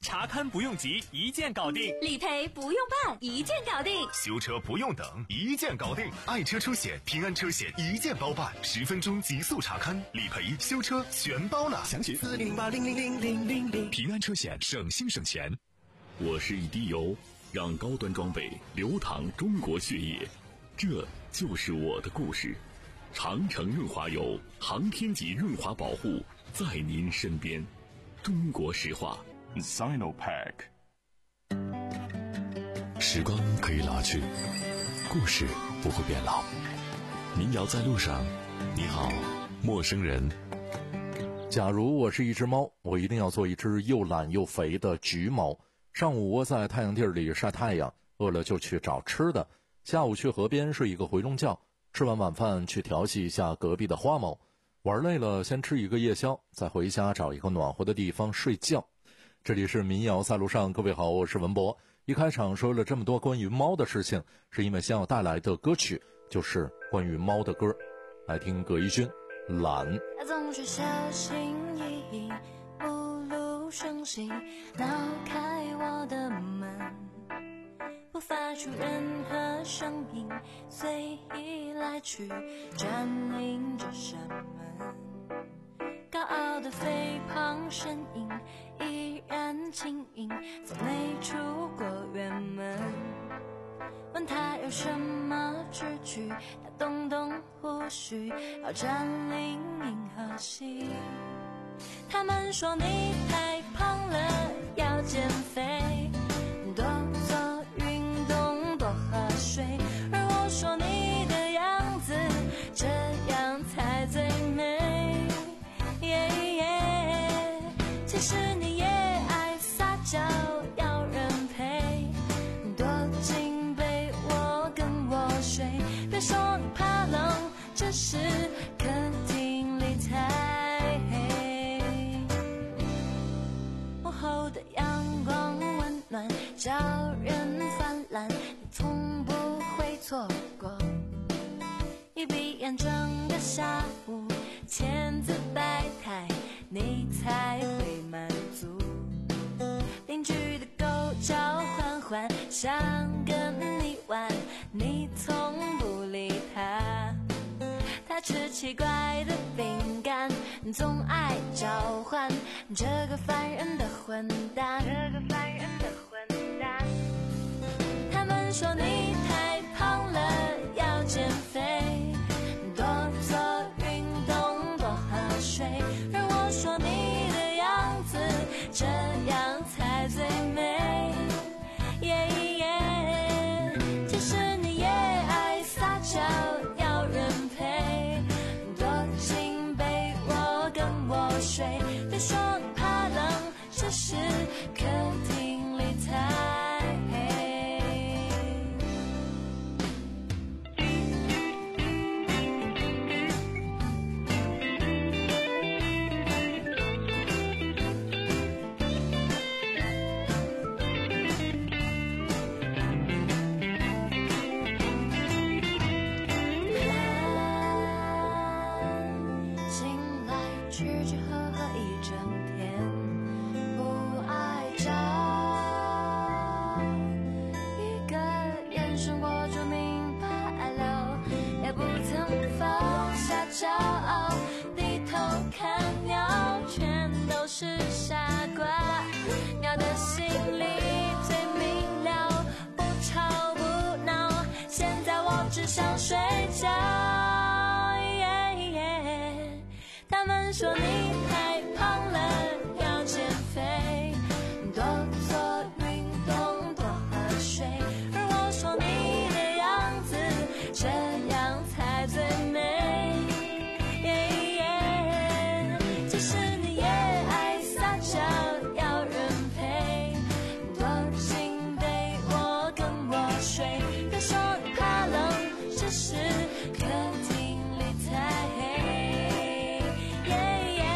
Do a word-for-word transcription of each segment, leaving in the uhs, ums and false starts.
查看不用急，一键搞定； 理赔不用办，一键搞定； 修车不用等，一键搞定。爱车出险，平安车险一键包办，十分钟极速查看，理赔、修车全包了。详询四零零八零零零零零零。平安车险，省心省钱。 我是一滴油，让高端装备流淌中国血液，这就是我的故事。长城润滑油，航天级润滑保护，在您身边。中国石化。 Sinopack。 时光可以老去，故事不会变老。民谣在路上，你好，陌生人。 假如我是一只猫，我一定要做一只又懒又肥的橘猫。上午窝在太阳地里晒太阳，饿了就去找吃的，下午去河边睡一个回笼觉，吃完晚饭去调戏一下隔壁的花猫，玩累了先吃一个夜宵，再回家找一个暖和的地方睡觉。这里是民谣在路上，各位好，我是文博。一开场说了这么多关于猫的事情，是因为先要带来的歌曲就是关于猫的歌。来听葛一军懒。 他总是小心翼翼，不露声息，挠开我的门，不发出任何声音，随意来去占领着山门。高傲的肥胖身影依然轻盈，从没出过远门。问他有什么志趣，他动动胡须，要占领银河系。他们说你太胖了，要减肥，多做运动，多喝水。而我说你的样子这样才最美。其实你也爱撒娇，要人陪，躲进被窝跟我睡。别说你怕冷，这是客厅里太黑。午后的阳光温暖，叫人泛滥，你从不会错过。一闭眼整个下午，千姿百态，你才会满足。邻居的狗叫唤唤，想跟你玩，你从不理他。他吃奇怪的饼干，总爱召唤这个烦人的混蛋，这个烦人的混蛋。他们说你太胖了，要减肥，多做运动，多喝水。而我说你的样子这样才最美，耶耶。其实你也爱撒娇，要人陪，躲进被窝跟我睡。别说你怕冷，这是客厅里太黑。骄傲低头看鸟，全都是傻瓜。鸟的心里最明了，不吵不闹，现在我只想睡觉。他们说你太胖了，要减肥，多做运动，多喝水。而我说你的样子这样才最美。是客厅里太黑，yeah, yeah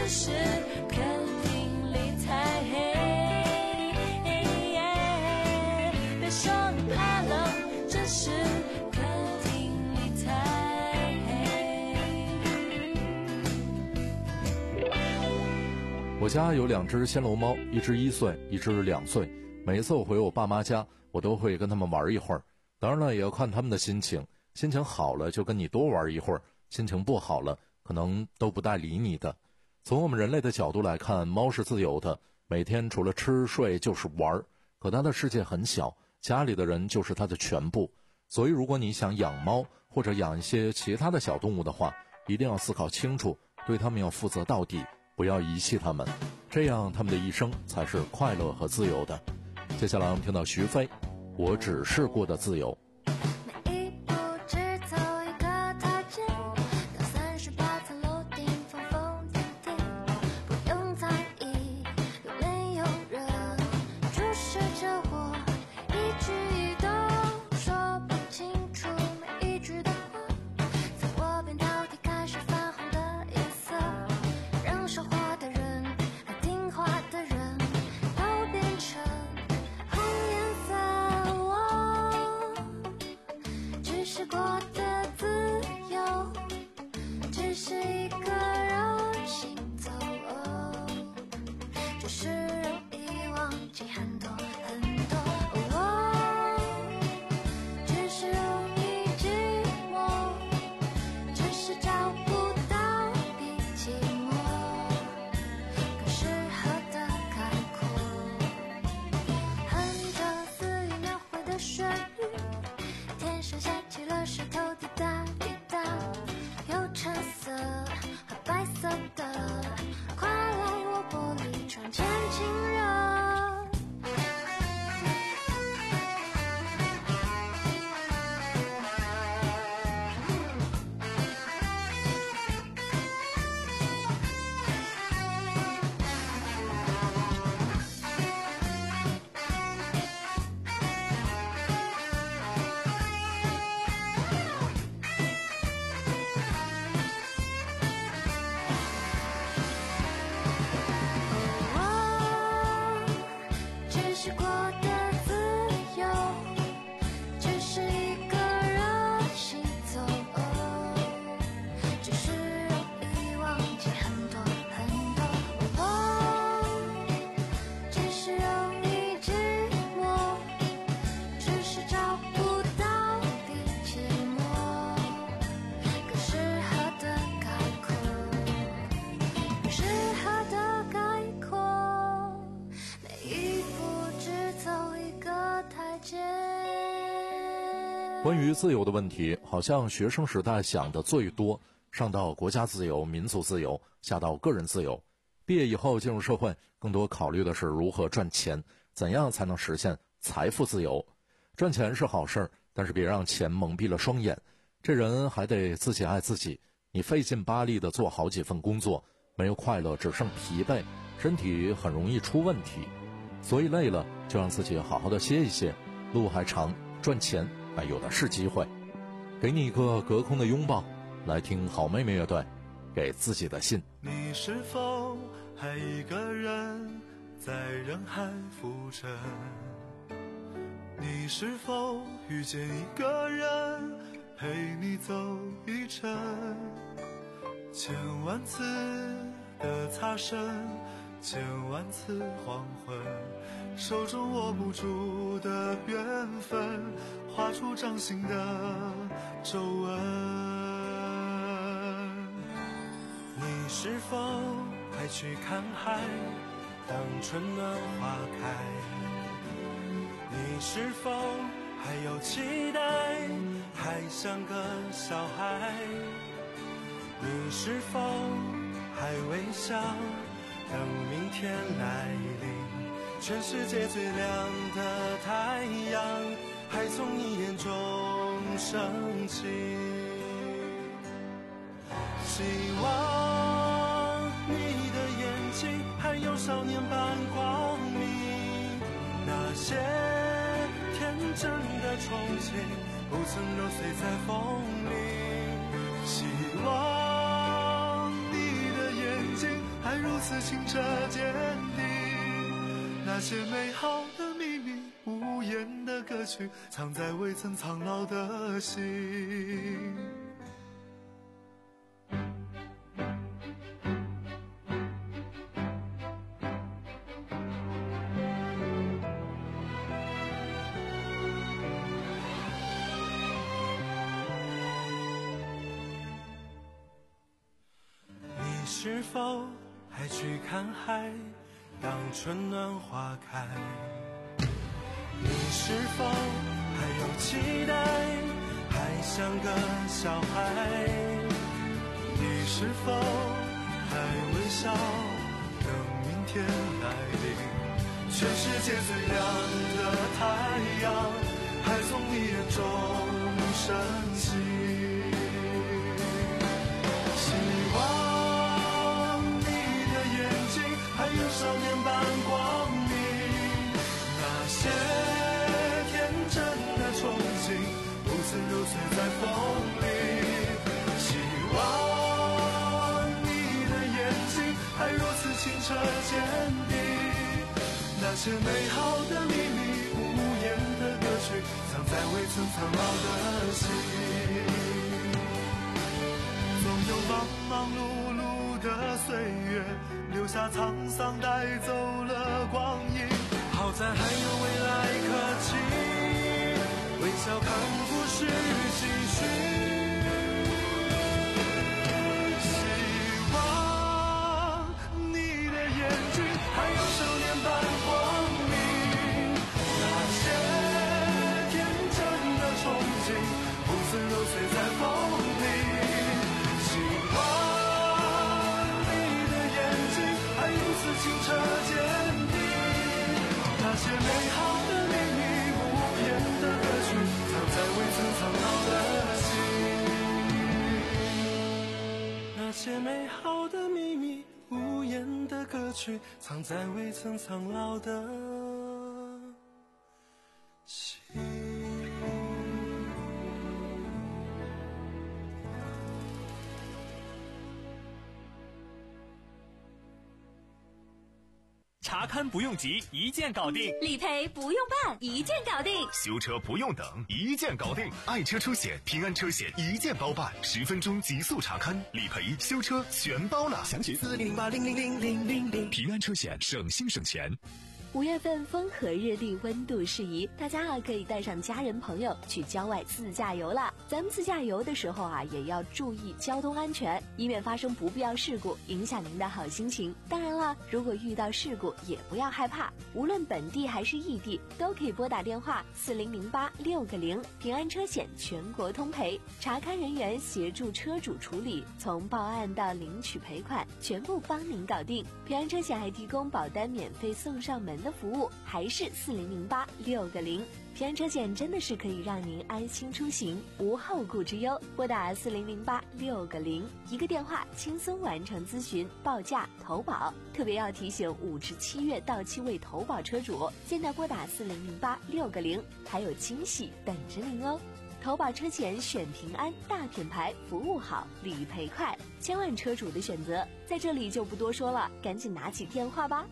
只是客厅里太黑。别说你怕冷，只是客厅里太黑。 我家有两只暹罗猫，一只一岁，一只两岁。每次我回我爸妈家，我都会跟他们玩一会儿。当然了，也要看他们的心情，心情好了就跟你多玩一会儿，心情不好了可能都不带理你的。从我们人类的角度来看，猫是自由的，每天除了吃睡就是玩，可它的世界很小，家里的人就是它的全部。所以如果你想养猫或者养一些其他的小动物的话，一定要思考清楚，对它们要负责到底，不要遗弃它们，这样它们的一生才是快乐和自由的。接下来我们听到徐飞，我只是过得自由。 每一步只走一个台阶，到三十八层楼顶，疯疯癫癫，不用在意有没有人注视着我，一举一动说不清楚每一句的话，在我变到底开始泛红的颜色，让说话的人和听话的人都变成红颜色。我只是过得自由，只是一个人行走，只是容易忘记很多很多。我只是容易寂寞，只是找不到比寂寞更适合的概括。哼着似雨描绘的旋律，天上下起了石头滴答滴答，有橙色和白色的，快来我玻璃窗前亲热。我只是过得自由，只是一个人行走，只是容易忘记很多很多。我只是容易寂寞，只是找不到比寂寞更适合的概括，更适合的概括。每一步只走一个台阶。 关于自由的问题，好像学生时代想的最多，上到国家自由、民族自由，下到个人自由。毕业以后进入社会，更多考虑的是如何赚钱，怎样才能实现财富自由。赚钱是好事儿，但是别让钱蒙蔽了双眼。这人还得自己爱自己，你费劲巴力的做好几份工作，没有快乐，只剩疲惫，身体很容易出问题。所以累了就让自己好好的歇一歇，路还长，赚钱还有的是机会。给你一个隔空的拥抱，来听好妹妹乐队给自己的信。 你是否还一个人在人海浮沉？你是否遇见一个人陪你走一程？千万次的擦身，千万次黄昏，手中握不住的缘分，画出掌心的皱纹。你是否还去看海，当春暖花开？你是否还有期待，还像个小孩？你是否还微笑，等明天来临？全世界最亮的太阳，还从你眼中升起。希望你的眼睛还有少年般光明，那些天真的憧憬不曾揉碎在风里。希望你的眼睛还此清澈见底。那些美好的秘密，无言的歌曲，藏在未曾苍老的心。你是否还去看海，当春暖花开？你是否还有期待，还像个小孩？你是否还微笑，等明天来临？全世界最亮的太阳，还从你眼中升起。希望你的眼睛还有少年般光明，那些天真的憧憬不曾揉碎在风里。希望你的眼睛还如此清澈见底，那些美好的秘密，无言的歌曲，藏在未曾苍老的心。总有忙忙碌碌的岁月，留下沧桑，带走了光阴。好在还有未来可期，微笑看故事继续。希望你的眼睛还有少年般光明，那些天真的憧憬不曾揉碎在风里。希望你的眼睛还如此清澈见底，那些美好的秘密，无言的歌曲，藏在未曾苍老的心。那些美好的秘密，无言的歌曲，藏在未曾苍老的心。 查看不用急，一键搞定； 理赔不用办，一键搞定； 修车不用等，一键搞定。爱车出险，平安车险一键包办，十分钟极速查看，理赔、修车全包了。详询四零零八零零零零零零。平安车险，省心省钱。 五月份风和日丽，温度适宜，大家啊可以带上家人朋友去郊外自驾游了。咱们自驾游的时候啊，也要注意交通安全，以免发生不必要事故，影响您的好心情。当然了，如果遇到事故也不要害怕，无论本地还是异地，都可以拨打电话四零零八六个零，平安车险全国通赔，查看人员协助车主处理，从报案到领取赔款，全部帮您搞定。平安车险还提供保单免费送上门的服务，还是四零零八六个零。平安车险真的是可以让您安心出行，无后顾之忧。拨打四零零八六个零，一个电话轻松完成咨询、报价、投保。特别要提醒五至七月到期未投保车主，现在拨打四零零八六个零，还有惊喜等着您哦。投保车险选平安，大品牌，服务好，理赔快，千万车主的选择，在这里就不多说了，赶紧拿起电话吧。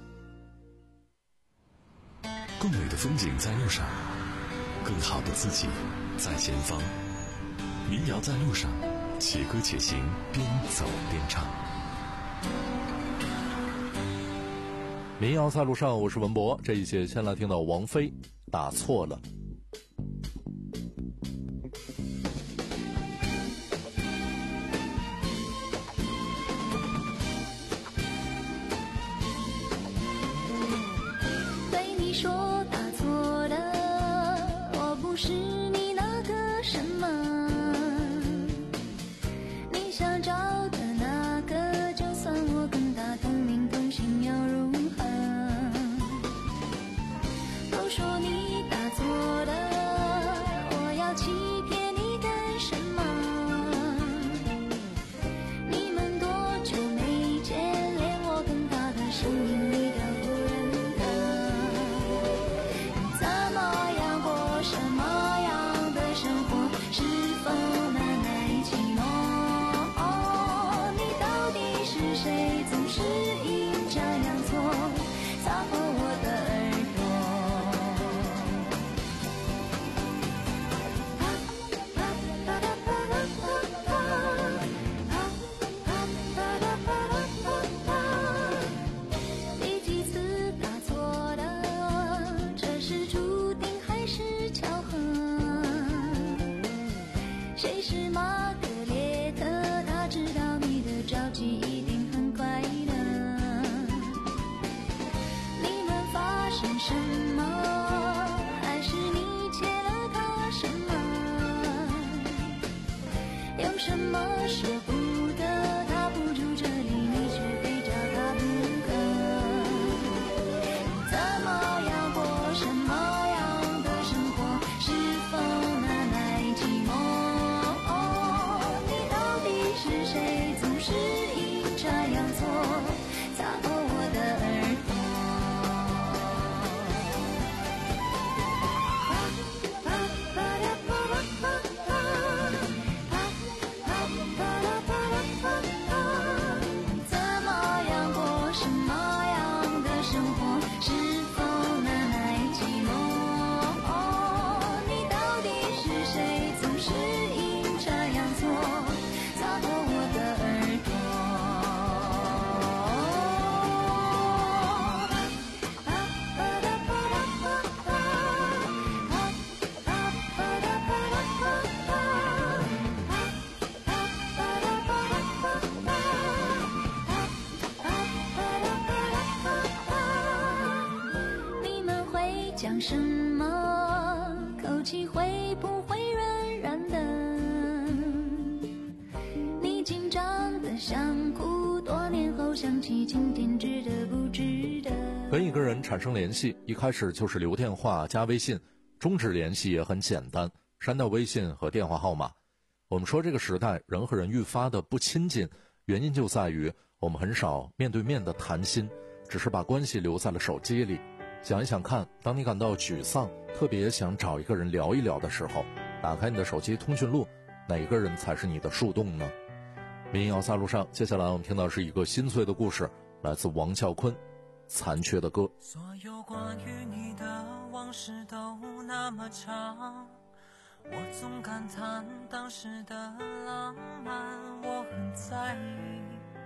更美的风景在路上，更好的自己在前方。民谣在路上，且歌且行，边走边唱。 民谣在路上，我是文博。这一节先来听到王菲打错了。 是你那个什么，你想找的那个，就算我跟他同名同姓又如何？都说你打错想什么，口气会不会软软的？你紧张的想哭，多年后想起今天值得不值得？ 跟一个人产生联系，一开始就是留电话加微信，终止联系也很简单，删掉微信和电话号码。我们说这个时代人和人愈发的不亲近，原因就在于我们很少面对面的谈心，只是把关系留在了手机里。想一想看，当你感到沮丧，特别想找一个人聊一聊的时候，打开你的手机通讯录，哪个人才是你的树洞呢？民谣在路上，接下来我们听到是一个心碎的故事，来自王啸坤，残缺的歌。 所有关于你的往事都那么长，我总感叹当时的浪漫，我很在意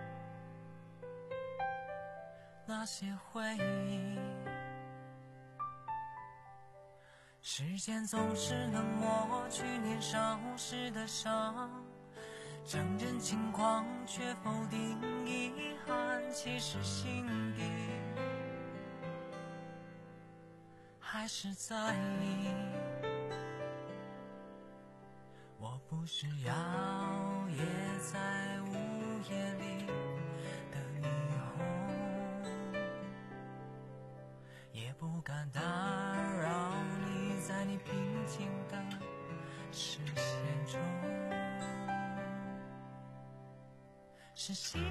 那些回忆。时间总是能抹去年少时的伤，承认轻狂却否定遗憾，其实心底还是在意。我不需要夜在午夜里的霓虹，也不敢打扰你在你平静的视线中，是心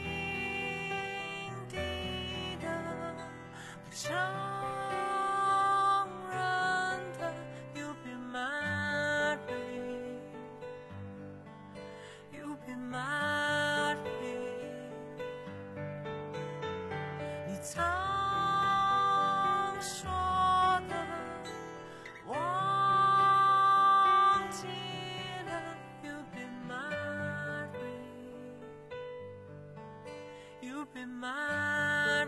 底的不承认的 You've been married You've been married 你曾说的忘记了 You've been married You've been married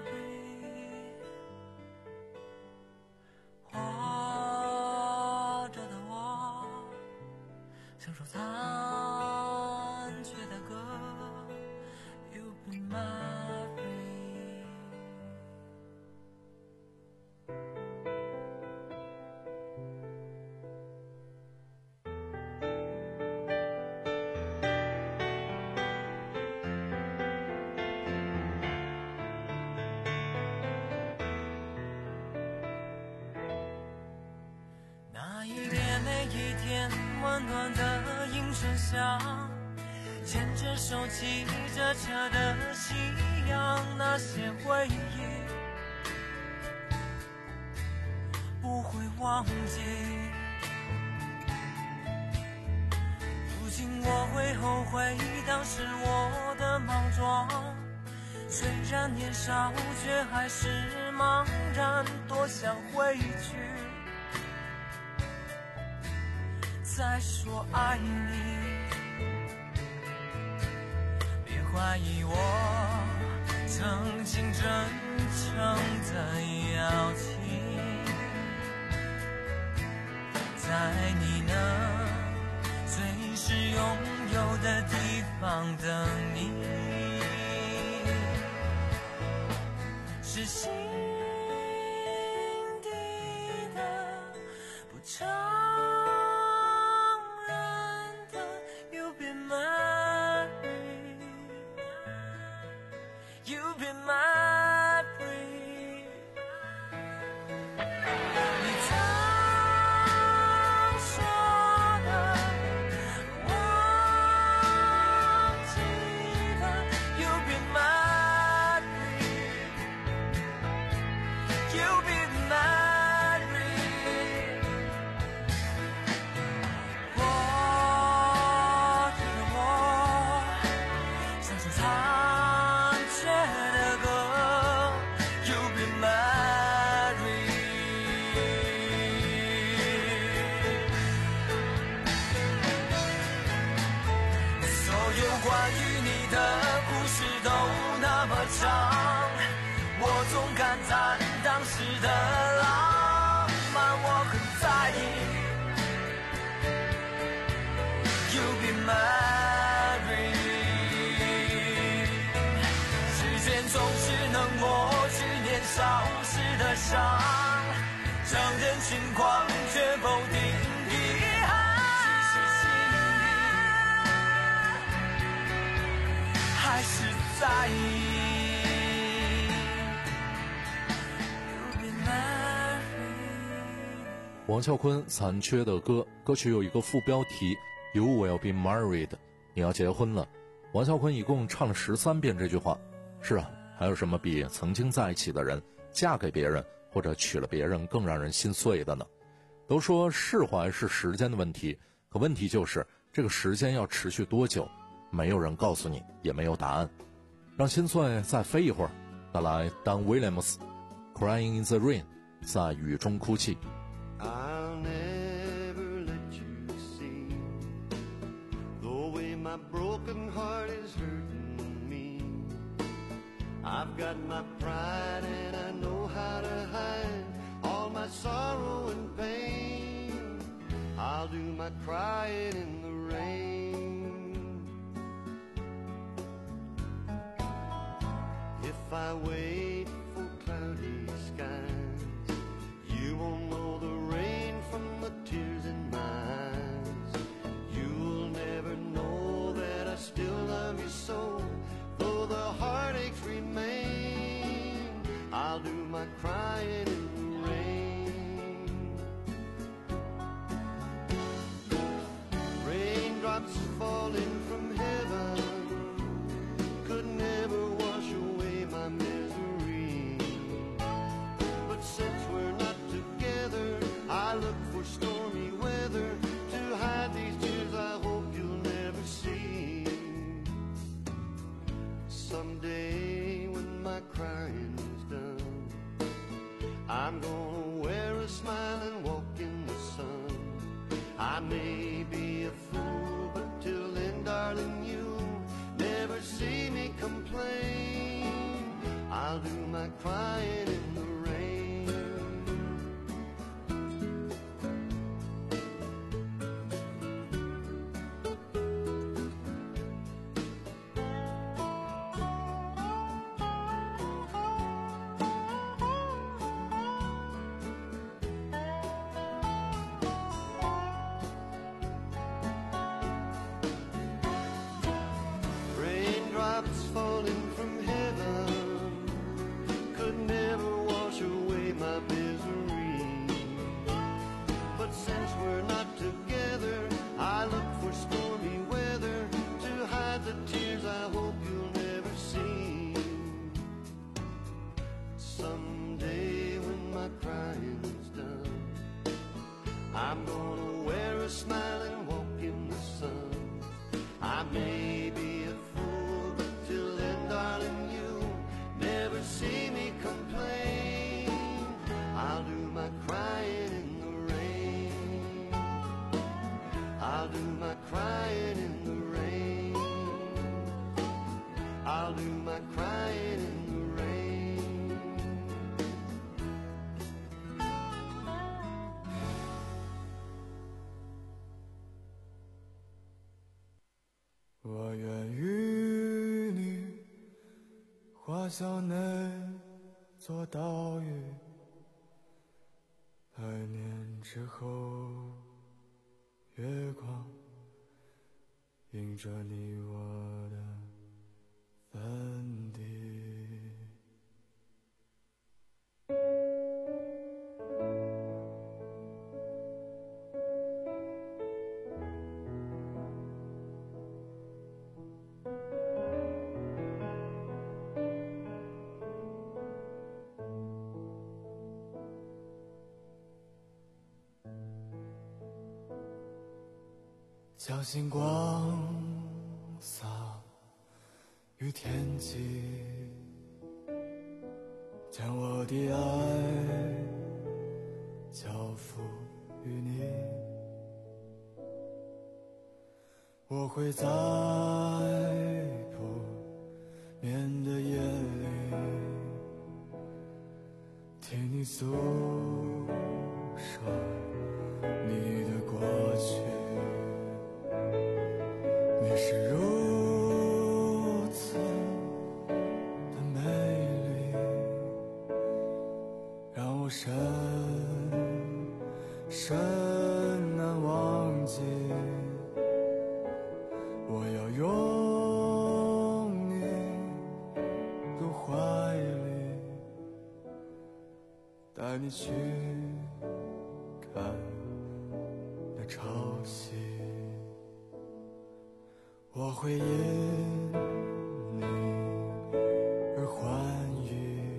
活着的我像首残缺的歌 You've been married 那一年每一天温暖的映衬下，牵着手骑着车的夕阳，那些回忆不会忘记。如今我会后悔当时我的莽撞，虽然年少却还是茫然，多想回去再说爱你，别怀疑我曾经真诚的邀请，在你能随时拥有的地方等你，是心底的不承You've been married You've been married 你曾说的忘记了 You've been married You've been married 关于你的故事都那么长，我总感叹当时的浪漫，我很在意 You've been married 时间总是能抹去年少时的伤， 让人轻狂却否定遗憾，还是在意。 王啸坤残缺的歌，歌曲有一个副标题 You will be married， 你要结婚了。王啸坤一共唱了十三遍这句话。是啊，还有什么比曾经在一起的人嫁给别人或者娶了别人更让人心碎的呢？都说释怀是时间的问题，可问题就是这个时间要持续多久，没有人告诉你，也没有答案。让心碎再飞一会儿，带来 Don Williams Crying in the Rain， 在雨中哭泣。 I'll never let you see the way my broken heart is hurting me. I've got my pride and I know how to hide all my sorrow and pain. I'll do my crying in the rain. If I wait for cloudy skies, you won't know the rain from the tears in my eyes. You'll never know that I still love you so, though the heartaches remain. I'll do my crying in the rain. Raindrops falling from heaven could never wash away my misery, but since we're not together, I look for stormy weather to hide these tears I hope you'll never see. Someday when my crying is done, I'm gonna wear a smile and walk in the sun. I may be a fool, but till then, darling, you'll never see me complain. I'll do my crying in the rain. Raindrops falling from heaven could never wash away my misery, but since we're not together, I look for stormy weather to hide the tears I hope you'll never see. Someday when my crying's done, I'm gonna wear a smile and walk in the sun. I may be a fool, but till then, darling, you'll never see me complain. I'll do my crying in the rain. I'll do my crying in the rain. I'll do my crying in the rain. 我愿与你画下那座岛屿，百年之后，月光映着你我的坟地。将星光洒于天际，将我的爱交付于你。我会在不眠的夜里听你诉说你的过去。你是如此的美丽，让我深深难忘记，我要拥你入怀里，带你去看那潮汐。我会因你而欢愉，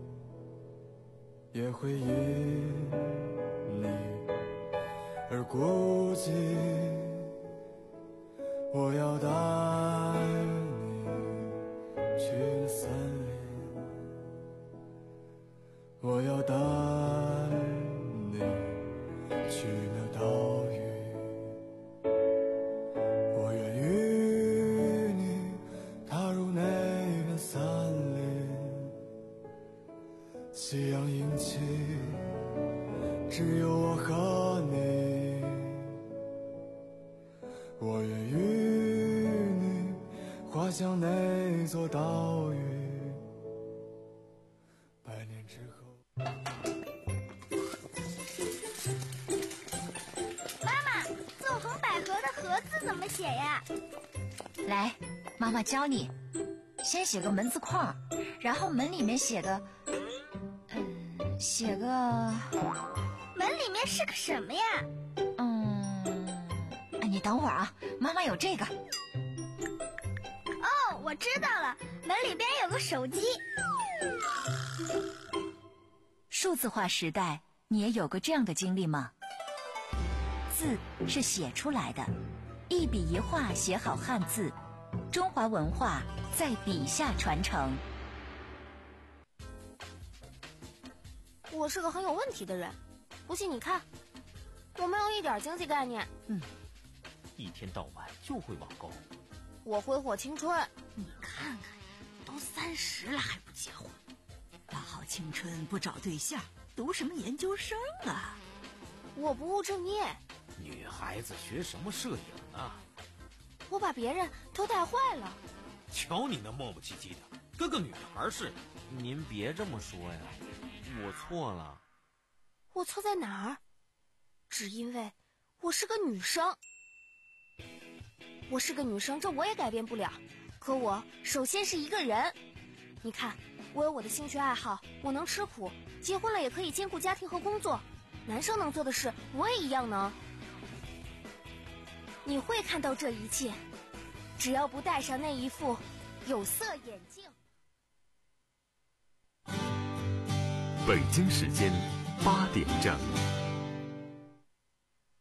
也会因你而孤寂。我要带你去那森林，我要带你去那岛屿，我愿与你踏入那片森林。夕阳映起，只有我和你，我愿与你滑向那座岛屿，百年之后。 妈妈，纵横捭阖的阖字怎么写呀？ 来，妈妈教你，先写个门字框，然后门里面写个，嗯，写个， 门里面是个什么呀？ 嗯，你等会儿啊，妈妈有这个。 哦，我知道了，门里边有个手机。 数字化时代，你也有过这样的经历吗？字是写出来的，一笔一画写好汉字，中华文化在笔下传承。 我是个很有问题的人，不信你看，我没有一点经济概念。 嗯，一天到晚就会网购。 我挥霍青春。 你看看，都三十了还不结婚，大好青春不找对象，读什么研究生啊？ 我不务正业。 女孩子学什么摄影啊？ 我把别人都带坏了。 瞧你那磨磨唧唧的，跟个女孩似的。 您别这么说呀，我错了。 我错在哪儿？只因为我是个女生。我是个女生，这我也改变不了。可我首先是一个人。你看，我有我的兴趣爱好，我能吃苦，结婚了也可以兼顾家庭和工作。男生能做的事，我也一样能。你会看到这一切，只要不戴上那一副有色眼镜。 北京时间八点整。